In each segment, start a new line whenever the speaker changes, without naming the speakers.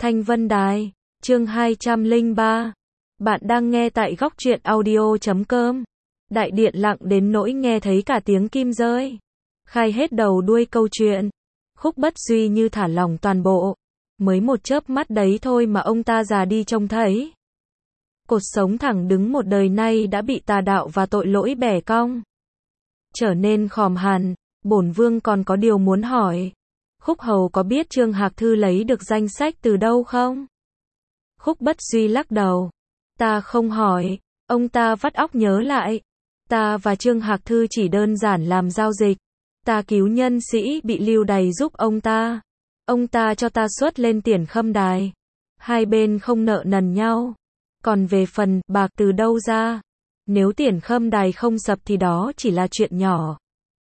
Thanh Vân Đài, chương 203. Bạn đang nghe tại góc truyện audio.com. Đại điện lặng đến nỗi nghe thấy cả tiếng kim rơi. Khai hết đầu đuôi câu chuyện. Khúc Bất Duy như thả lỏng toàn bộ. Mới một chớp mắt đấy thôi mà ông ta già đi trông thấy. Cột sống thẳng đứng một đời nay đã bị tà đạo và tội lỗi bẻ cong. Trở nên khòm hẳn, bổn vương còn có điều muốn hỏi. Khúc hầu có biết Trương Hạc Thư lấy được danh sách từ đâu không? Khúc Bất Duy lắc đầu. Ta không hỏi, ông ta vắt óc nhớ lại. Ta và Trương Hạc Thư chỉ đơn giản làm giao dịch. Ta cứu nhân sĩ bị lưu đày giúp ông ta. Ông ta cho ta xuất lên Tiền Khâm Đài. Hai bên không nợ nần nhau. Còn về phần bạc từ đâu ra, nếu Tiền Khâm Đài không sập thì đó chỉ là chuyện nhỏ.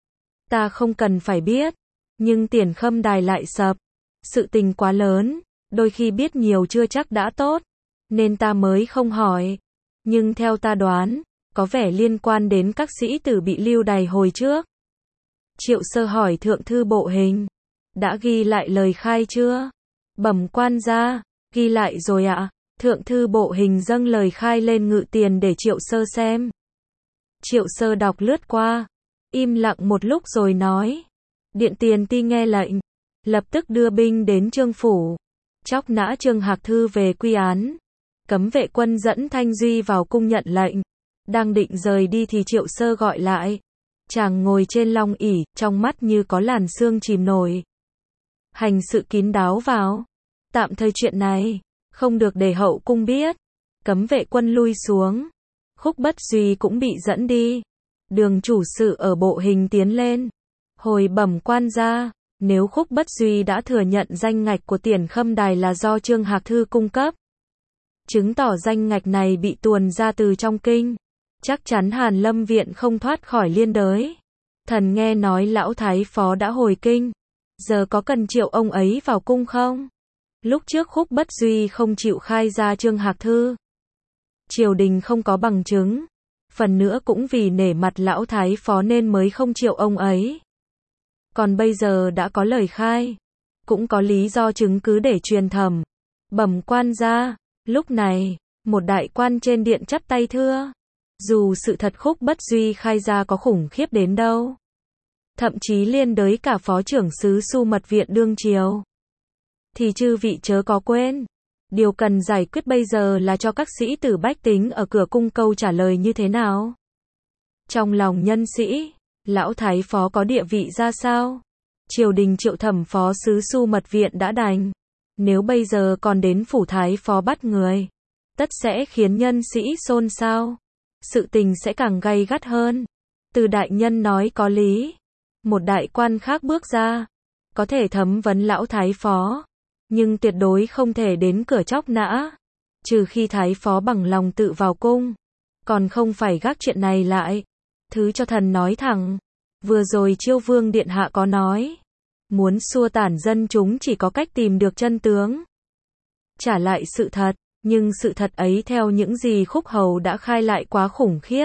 Ta không cần phải biết. Nhưng Tiền Khâm Đài lại sập. Sự tình quá lớn, đôi khi biết nhiều chưa chắc đã tốt, nên ta mới không hỏi. Nhưng theo ta đoán, có vẻ liên quan đến các sĩ tử bị lưu đày hồi trước. Triệu Sơ hỏi thượng thư bộ hình. Đã ghi lại lời khai chưa? Bẩm quan gia, ghi lại rồi ạ. Thượng thư bộ hình dâng lời khai lên ngự tiền để Triệu Sơ xem. Triệu Sơ đọc lướt qua, im lặng một lúc rồi nói. Điện tiền ti nghe lệnh, lập tức đưa binh đến Trương phủ, chóc nã Trương Hạc Thư về quy án. Cấm vệ quân dẫn Thanh Duy vào cung nhận lệnh. Đang định rời đi thì Triệu Sơ gọi lại. Chàng ngồi trên long ỷ, trong mắt như có làn sương chìm nổi. Hành sự kín đáo vào. Tạm thời chuyện này không được để hậu cung biết. Cấm vệ quân lui xuống. Khúc Bất Duy cũng bị dẫn đi. Đường chủ sự ở bộ hình tiến lên. Hồi bẩm quan gia, nếu Khúc Bất Duy đã thừa nhận danh ngạch của Tiền Khâm Đài là do Trương Hạc Thư cung cấp, chứng tỏ danh ngạch này bị tuồn ra từ trong kinh, chắc chắn Hàn Lâm Viện không thoát khỏi liên đới. Thần nghe nói lão thái phó đã hồi kinh, giờ có cần triệu ông ấy vào cung không? Lúc trước Khúc Bất Duy không chịu khai ra Trương Hạc Thư, triều đình không có bằng chứng, phần nữa cũng vì nể mặt lão thái phó nên mới không triệu ông ấy. Còn bây giờ đã có lời khai, cũng có lý do chứng cứ để truyền thẩm. Bẩm quan gia, lúc này, một đại quan trên điện chắp tay thưa. Dù sự thật Khúc Bất Duy khai ra có khủng khiếp đến đâu, thậm chí liên đới cả phó trưởng sứ Su Mật Viện đương triều, thì chư vị chớ có quên. Điều cần giải quyết bây giờ là cho các sĩ tử bách tính ở cửa cung câu trả lời như thế nào. Trong lòng nhân sĩ, lão thái phó có địa vị ra sao? Triều đình triệu thẩm phó sứ Su Mật Viện đã đành. Nếu bây giờ còn đến phủ thái phó bắt người, tất sẽ khiến nhân sĩ xôn xao. Sự tình sẽ càng gay gắt hơn. Từ đại nhân nói có lý. Một đại quan khác bước ra. Có thể thẩm vấn lão thái phó, nhưng tuyệt đối không thể đến cửa chóc nã. Trừ khi thái phó bằng lòng tự vào cung. Còn không phải gác chuyện này lại. Thứ cho thần nói thẳng. Vừa rồi Chiêu Vương Điện Hạ có nói. Muốn xua tản dân chúng chỉ có cách tìm được chân tướng. Trả lại sự thật. Nhưng sự thật ấy theo những gì Khúc hầu đã khai lại quá khủng khiếp.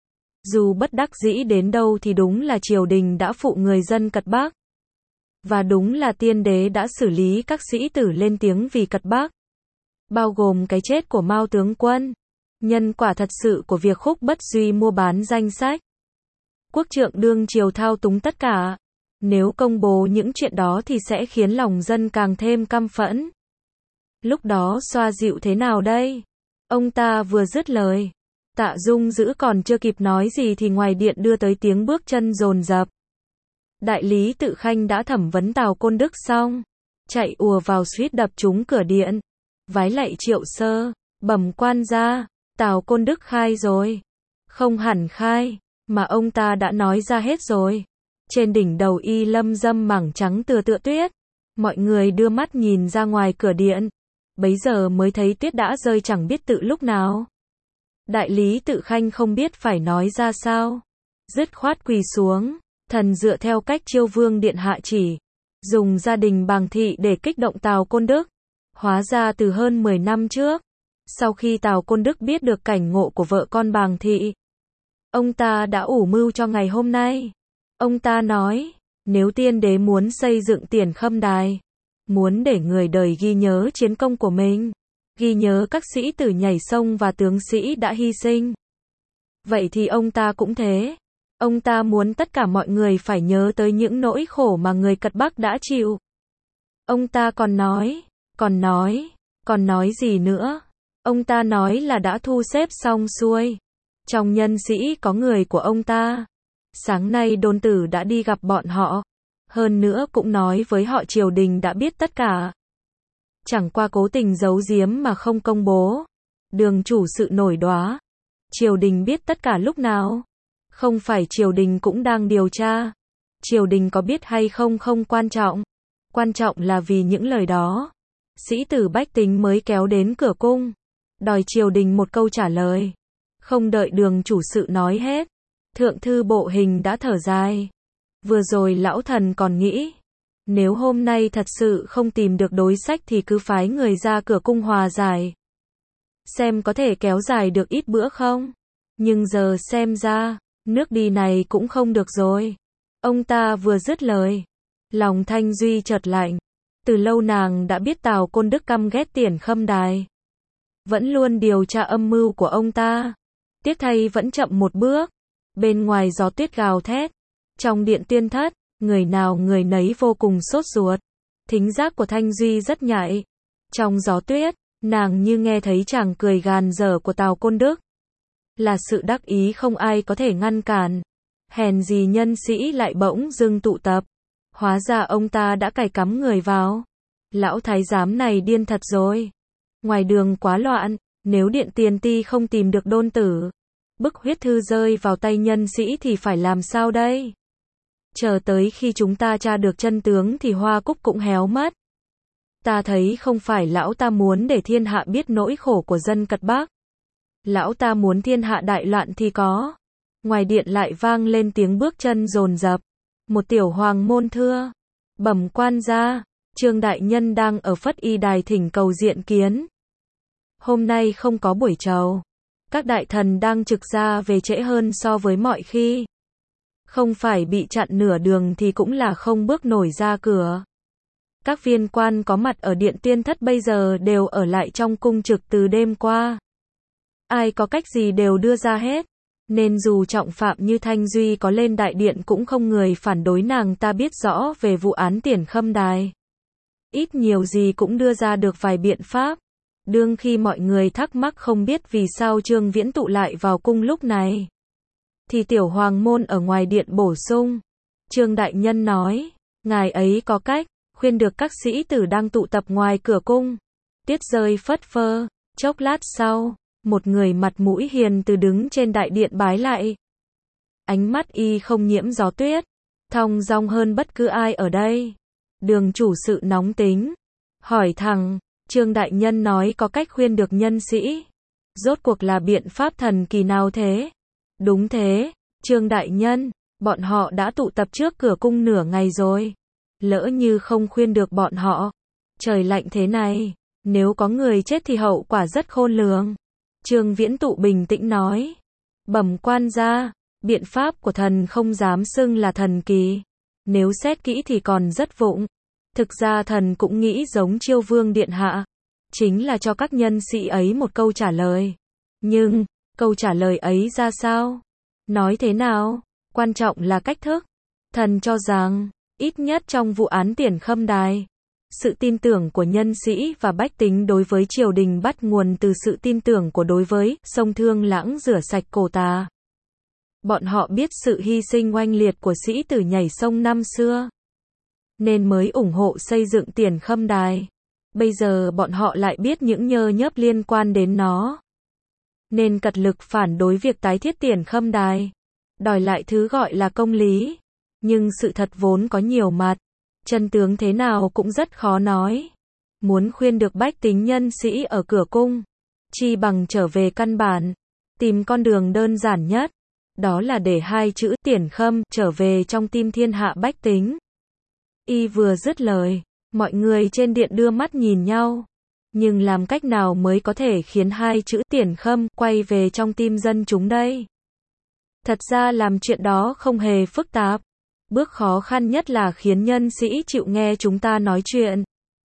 Dù bất đắc dĩ đến đâu thì đúng là triều đình đã phụ người dân Cật Bắc. Và đúng là tiên đế đã xử lý các sĩ tử lên tiếng vì Cật Bắc. Bao gồm cái chết của Mao tướng quân. Nhân quả thật sự của việc Khúc Bất Duy mua bán danh sách. Quốc trượng đương triều thao túng tất cả. Nếu công bố những chuyện đó thì sẽ khiến lòng dân càng thêm căm phẫn. Lúc đó xoa dịu thế nào đây? Ông ta vừa dứt lời. Tạ Dung Dữ còn chưa kịp nói gì thì ngoài điện đưa tới tiếng bước chân dồn dập. Đại lý Tự Khanh đã thẩm vấn Tào Côn Đức xong. Chạy ùa vào suýt đập trúng cửa điện. Vái lạy Triệu Sơ. Bẩm quan gia, Tào Côn Đức khai rồi. Không hẳn khai, mà ông ta đã nói ra hết rồi. Trên đỉnh đầu y lâm dâm mảng trắng tựa tuyết. Mọi người đưa mắt nhìn ra ngoài cửa điện. Bấy giờ mới thấy tuyết đã rơi chẳng biết tự lúc nào. Đại lý Tự Khanh không biết phải nói ra sao. Dứt khoát quỳ xuống. Thần dựa theo cách Chiêu Vương Điện Hạ chỉ. Dùng gia đình Bàng Thị để kích động Tào Côn Đức. Hóa ra từ hơn 10 năm trước. Sau khi Tào Côn Đức biết được cảnh ngộ của vợ con Bàng Thị, ông ta đã ủ mưu cho ngày hôm nay. Ông ta nói, nếu tiên đế muốn xây dựng Tiền Khâm Đài, muốn để người đời ghi nhớ chiến công của mình, ghi nhớ các sĩ tử nhảy sông và tướng sĩ đã hy sinh. Vậy thì ông ta cũng thế. Ông ta muốn tất cả mọi người phải nhớ tới những nỗi khổ mà người Cật Bắc đã chịu. Ông ta còn nói gì nữa? Ông ta nói là đã thu xếp xong xuôi. Trong nhân sĩ có người của ông ta. Sáng nay đôn tử đã đi gặp bọn họ. Hơn nữa cũng nói với họ triều đình đã biết tất cả. Chẳng qua cố tình giấu giếm mà không công bố. Đường chủ sự nổi đoá. Triều đình biết tất cả lúc nào? Không phải triều đình cũng đang điều tra. Triều đình có biết hay không không quan trọng. Quan trọng là vì những lời đó. Sĩ tử bách tính mới kéo đến cửa cung. Đòi triều đình một câu trả lời. Không đợi đường chủ sự nói hết. Thượng thư bộ hình đã thở dài. Vừa rồi lão thần còn nghĩ. Nếu hôm nay thật sự không tìm được đối sách thì cứ phái người ra cửa cung hòa giải. Xem có thể kéo dài được ít bữa không? Nhưng giờ xem ra, nước đi này cũng không được rồi. Ông ta vừa dứt lời. Lòng Thanh Duy chợt lạnh. Từ lâu nàng đã biết Tào Côn Đức căm ghét Tiền Khâm Đài. Vẫn luôn điều tra âm mưu của ông ta. Tiếc thay vẫn chậm một bước. Bên ngoài gió tuyết gào thét. Trong điện tiên thất, người nào người nấy vô cùng sốt ruột. Thính giác của Thanh Duy rất nhạy. Trong gió tuyết, nàng như nghe thấy chàng cười gàn dở của Tào Côn Đức. Là sự đắc ý không ai có thể ngăn cản. Hèn gì nhân sĩ lại bỗng dưng tụ tập. Hóa ra ông ta đã cài cắm người vào. Lão thái giám này điên thật rồi. Ngoài đường quá loạn, nếu điện tiền ti không tìm được đôn tử, bức huyết thư rơi vào tay nhân sĩ thì phải làm sao đây? Chờ tới khi chúng ta tra được chân tướng thì Hoa Cúc cũng héo mất. Ta thấy không phải lão ta muốn để thiên hạ biết nỗi khổ của dân Cật Bắc. Lão ta muốn thiên hạ đại loạn thì có. Ngoài điện lại vang lên tiếng bước chân dồn dập. Một tiểu hoàng môn thưa. Bẩm quan gia, Trương đại nhân đang ở Phất Y đài thỉnh cầu diện kiến. Hôm nay không có buổi chầu. Các đại thần đang trực ra về trễ hơn so với mọi khi. Không phải bị chặn nửa đường thì cũng là không bước nổi ra cửa. Các viên quan có mặt ở điện tiên thất bây giờ đều ở lại trong cung trực từ đêm qua. Ai có cách gì đều đưa ra hết. Nên dù trọng phạm như Thanh Duy có lên đại điện cũng không người phản đối nàng ta biết rõ về vụ án Tiền Khâm Đài. Ít nhiều gì cũng đưa ra được vài biện pháp. Đương khi mọi người thắc mắc không biết vì sao Trương Viễn tụ lại vào cung lúc này. Thì tiểu hoàng môn ở ngoài điện bổ sung. Trương đại nhân nói, ngài ấy có cách, khuyên được các sĩ tử đang tụ tập ngoài cửa cung. Tiết rơi phất phơ, chốc lát sau, một người mặt mũi hiền từ đứng trên đại điện bái lại. Ánh mắt y không nhiễm gió tuyết, thong dong hơn bất cứ ai ở đây. Đường chủ sự nóng tính, hỏi thẳng, Trương đại nhân nói có cách khuyên được nhân sĩ. Rốt cuộc là biện pháp thần kỳ nào thế? Đúng thế, Trương đại nhân, bọn họ đã tụ tập trước cửa cung nửa ngày rồi. Lỡ như không khuyên được bọn họ. Trời lạnh thế này, nếu có người chết thì hậu quả rất khôn lường. Trương Viễn Tụ bình tĩnh nói. Bẩm quan gia, biện pháp của thần không dám xưng là thần kỳ. Nếu xét kỹ thì còn rất vụng. Thực ra thần cũng nghĩ giống Chiêu Vương điện hạ. Chính là cho các nhân sĩ ấy một câu trả lời. Nhưng, câu trả lời ấy ra sao? Nói thế nào? Quan trọng là cách thức. Thần cho rằng, ít nhất trong vụ án Tiền Khâm Đài, sự tin tưởng của nhân sĩ và bách tính đối với triều đình bắt nguồn từ sự tin tưởng của đối với sông Thương Lãng rửa sạch cổ tà. Bọn họ biết sự hy sinh oanh liệt của sĩ tử nhảy sông năm xưa, nên mới ủng hộ xây dựng Tiền Khâm Đài. Bây giờ bọn họ lại biết những nhơ nhớp liên quan đến nó, nên cật lực phản đối việc tái thiết Tiền Khâm Đài, đòi lại thứ gọi là công lý. Nhưng sự thật vốn có nhiều mặt, chân tướng thế nào cũng rất khó nói. Muốn khuyên được bách tính nhân sĩ ở cửa cung, chi bằng trở về căn bản, tìm con đường đơn giản nhất, đó là để hai chữ Tiền Khâm trở về trong tim thiên hạ bách tính. Y vừa dứt lời, mọi người trên điện đưa mắt nhìn nhau. Nhưng làm cách nào mới có thể khiến hai chữ Tiền Khâm quay về trong tim dân chúng đây? Thật ra làm chuyện đó không hề phức tạp. Bước khó khăn nhất là khiến nhân sĩ chịu nghe chúng ta nói chuyện.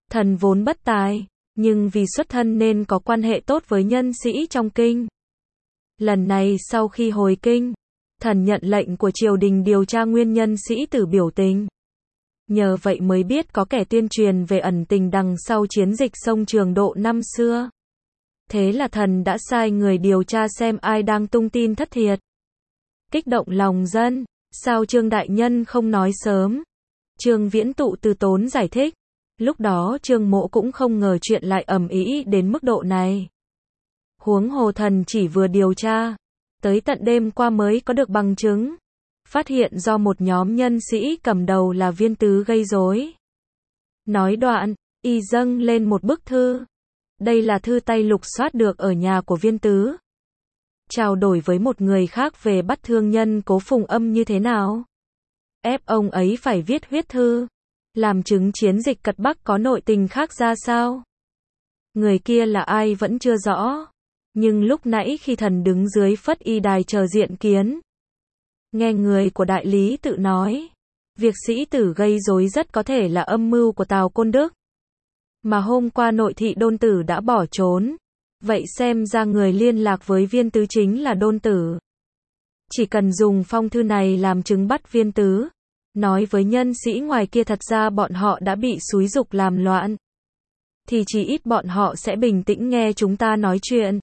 Thần vốn bất tài, nhưng vì xuất thân nên có quan hệ tốt với nhân sĩ trong kinh. Lần này sau khi hồi kinh, thần nhận lệnh của triều đình điều tra nguyên nhân sĩ tử biểu tình. Nhờ vậy mới biết có kẻ tuyên truyền về ẩn tình đằng sau chiến dịch sông Trường Độ năm xưa. Thế là thần đã sai người điều tra xem ai đang tung tin thất thiệt. Kích động lòng dân, sao Trương đại nhân không nói sớm? Trương Viễn Tụ từ tốn giải thích. Lúc đó Trương Mỗ cũng không ngờ chuyện lại ầm ĩ đến mức độ này. Huống hồ thần chỉ vừa điều tra, tới tận đêm qua mới có được bằng chứng. Phát hiện do một nhóm nhân sĩ cầm đầu là Viên Tứ gây rối. Nói đoạn, y dâng lên một bức thư. Đây là thư tay lục soát được ở nhà của Viên Tứ. Trao đổi với một người khác về bắt thương nhân Cố Phùng Âm như thế nào. Ép ông ấy phải viết huyết thư, làm chứng chiến dịch cật Bắc có nội tình khác ra sao. Người kia là ai vẫn chưa rõ. Nhưng lúc nãy khi thần đứng dưới Phất Y Đài chờ diện kiến, nghe người của đại lý tự nói, việc sĩ tử gây rối rất có thể là âm mưu của Tào Côn Đức. Mà hôm qua nội thị Đôn Tử đã bỏ trốn. Vậy xem ra người liên lạc với Viên Tứ chính là Đôn Tử. Chỉ cần dùng phong thư này làm chứng bắt Viên Tứ, nói với nhân sĩ ngoài kia thật ra bọn họ đã bị xúi giục làm loạn, thì chỉ ít bọn họ sẽ bình tĩnh nghe chúng ta nói chuyện.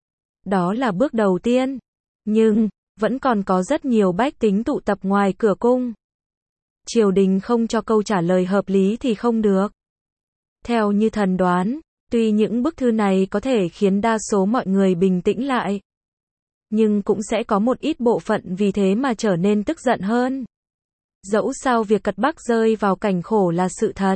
Đó là bước đầu tiên. Nhưng, vẫn còn có rất nhiều bách tính tụ tập ngoài cửa cung. Triều đình không cho câu trả lời hợp lý thì không được. Theo như thần đoán, tuy những bức thư này có thể khiến đa số mọi người bình tĩnh lại, nhưng cũng sẽ có một ít bộ phận vì thế mà trở nên tức giận hơn. Dẫu sao việc cật Bắc rơi vào cảnh khổ là sự thật.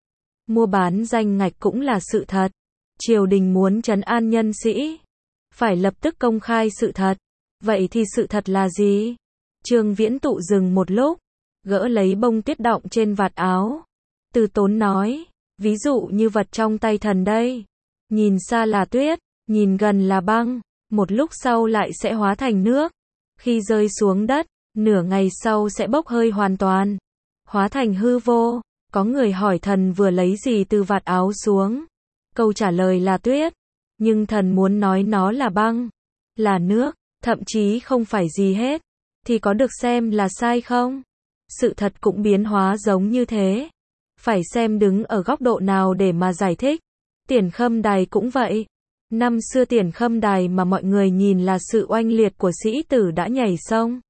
Mua bán danh ngạch cũng là sự thật. Triều đình muốn trấn an nhân sĩ, phải lập tức công khai sự thật. Vậy thì sự thật là gì? Trương Viễn Tụ dừng một lúc, gỡ lấy bông tuyết đọng trên vạt áo. Từ tốn nói, ví dụ như vật trong tay thần đây. Nhìn xa là tuyết, nhìn gần là băng, một lúc sau lại sẽ hóa thành nước. Khi rơi xuống đất, nửa ngày sau sẽ bốc hơi hoàn toàn, hóa thành hư vô. Có người hỏi thần vừa lấy gì từ vạt áo xuống. Câu trả lời là tuyết. Nhưng thần muốn nói nó là băng, là nước, thậm chí không phải gì hết. Thì có được xem là sai không? Sự thật cũng biến hóa giống như thế. Phải xem đứng ở góc độ nào để mà giải thích. Tiền Khâm Đài cũng vậy. Năm xưa Tiền Khâm Đài mà mọi người nhìn là sự oanh liệt của sĩ tử đã nhảy sông.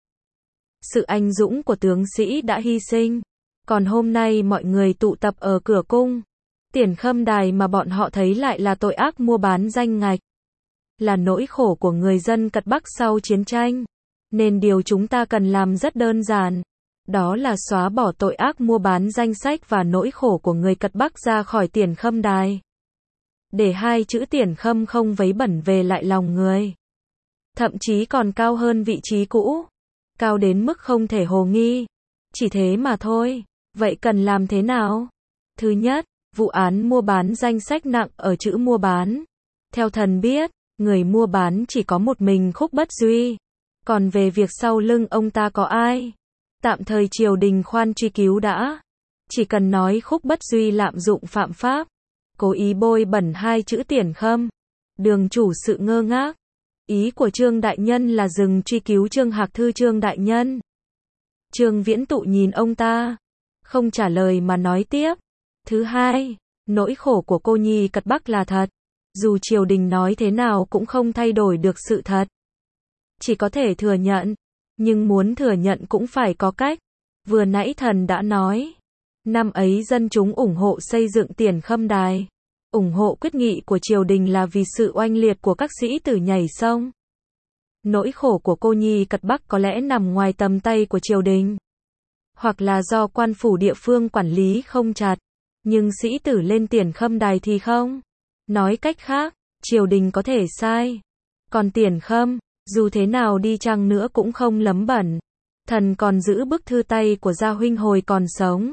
Sự anh dũng của tướng sĩ đã hy sinh. Còn hôm nay mọi người tụ tập ở cửa cung. Tiền Khâm Đài mà bọn họ thấy lại là tội ác mua bán danh ngạch. Là nỗi khổ của người dân cật Bắc sau chiến tranh. Nên điều chúng ta cần làm rất đơn giản. Đó là xóa bỏ tội ác mua bán danh sách và nỗi khổ của người cật Bắc ra khỏi Tiền Khâm Đài. Để hai chữ Tiền Khâm không vấy bẩn về lại lòng người. Thậm chí còn cao hơn vị trí cũ. Cao đến mức không thể hồ nghi. Chỉ thế mà thôi. Vậy cần làm thế nào? Thứ nhất, vụ án mua bán danh sách nặng ở chữ mua bán. Theo thần biết, người mua bán chỉ có một mình Khúc Bất Duy. Còn về việc sau lưng ông ta có ai? Tạm thời triều đình khoan truy cứu đã. Chỉ cần nói Khúc Bất Duy lạm dụng phạm pháp, cố ý bôi bẩn hai chữ Tiền Khâm. Đường chủ sự ngơ ngác. Ý của Trương đại nhân là dừng truy cứu Trương Hạc Thư Trương đại nhân. Trương Viễn Tụ nhìn ông ta, không trả lời mà nói tiếp. Thứ hai, nỗi khổ của cô nhi cật Bắc là thật. Dù triều đình nói thế nào cũng không thay đổi được sự thật. Chỉ có thể thừa nhận. Nhưng muốn thừa nhận cũng phải có cách. Vừa nãy thần đã nói. Năm ấy dân chúng ủng hộ xây dựng Tiền Khâm Đài. Ủng hộ quyết nghị của triều đình là vì sự oanh liệt của các sĩ tử nhảy sông. Nỗi khổ của cô nhi cật Bắc có lẽ nằm ngoài tầm tay của triều đình. Hoặc là do quan phủ địa phương quản lý không chặt. Nhưng sĩ tử lên Tiền Khâm Đài thì không. Nói cách khác, triều đình có thể sai. Còn Tiền Khâm, dù thế nào đi chăng nữa cũng không lấm bẩn. Thần còn giữ bức thư tay của Gia huynh hồi còn sống.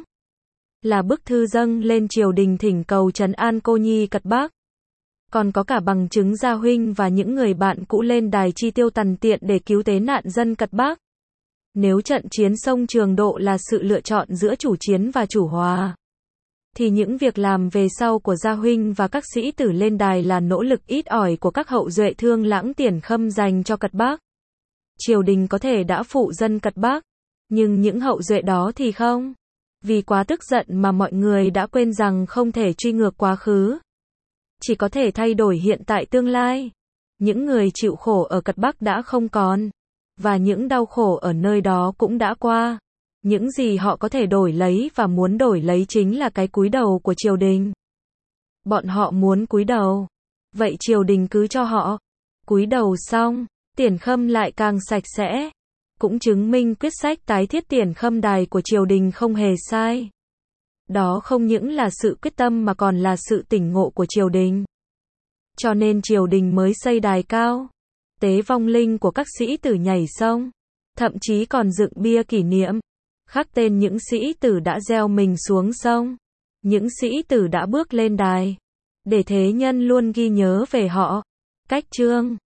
Là bức thư dâng lên triều đình thỉnh cầu trấn an cô nhi cật Bắc. Còn có cả bằng chứng Gia huynh và những người bạn cũ lên đài chi tiêu tằn tiện để cứu tế nạn dân cật Bắc. Nếu trận chiến sông Trường Độ là sự lựa chọn giữa chủ chiến và chủ hòa, thì những việc làm về sau của Gia Huynh và các sĩ tử lên đài là nỗ lực ít ỏi của các hậu duệ Thương Lãng Tiền Khâm dành cho Cật Bắc. Triều đình có thể đã phụ dân Cật Bắc, nhưng những hậu duệ đó thì không. Vì quá tức giận mà mọi người đã quên rằng không thể truy ngược quá khứ, chỉ có thể thay đổi hiện tại tương lai. Những người chịu khổ ở Cật Bắc đã không còn, và những đau khổ ở nơi đó cũng đã qua. Những gì họ có thể đổi lấy và muốn đổi lấy chính là cái cúi đầu của triều đình. Bọn họ muốn cúi đầu, vậy triều đình cứ cho họ cúi đầu xong, Tiền Khâm lại càng sạch sẽ. Cũng chứng minh quyết sách tái thiết Tiền Khâm đài của triều đình không hề sai. Đó không những là sự quyết tâm mà còn là sự tỉnh ngộ của triều đình. Cho nên triều đình mới xây đài cao, tế vong linh của các sĩ tử nhảy sông, thậm chí còn dựng bia kỷ niệm, khắc tên những sĩ tử đã gieo mình xuống sông, những sĩ tử đã bước lên đài, để thế nhân luôn ghi nhớ về họ. Cách chương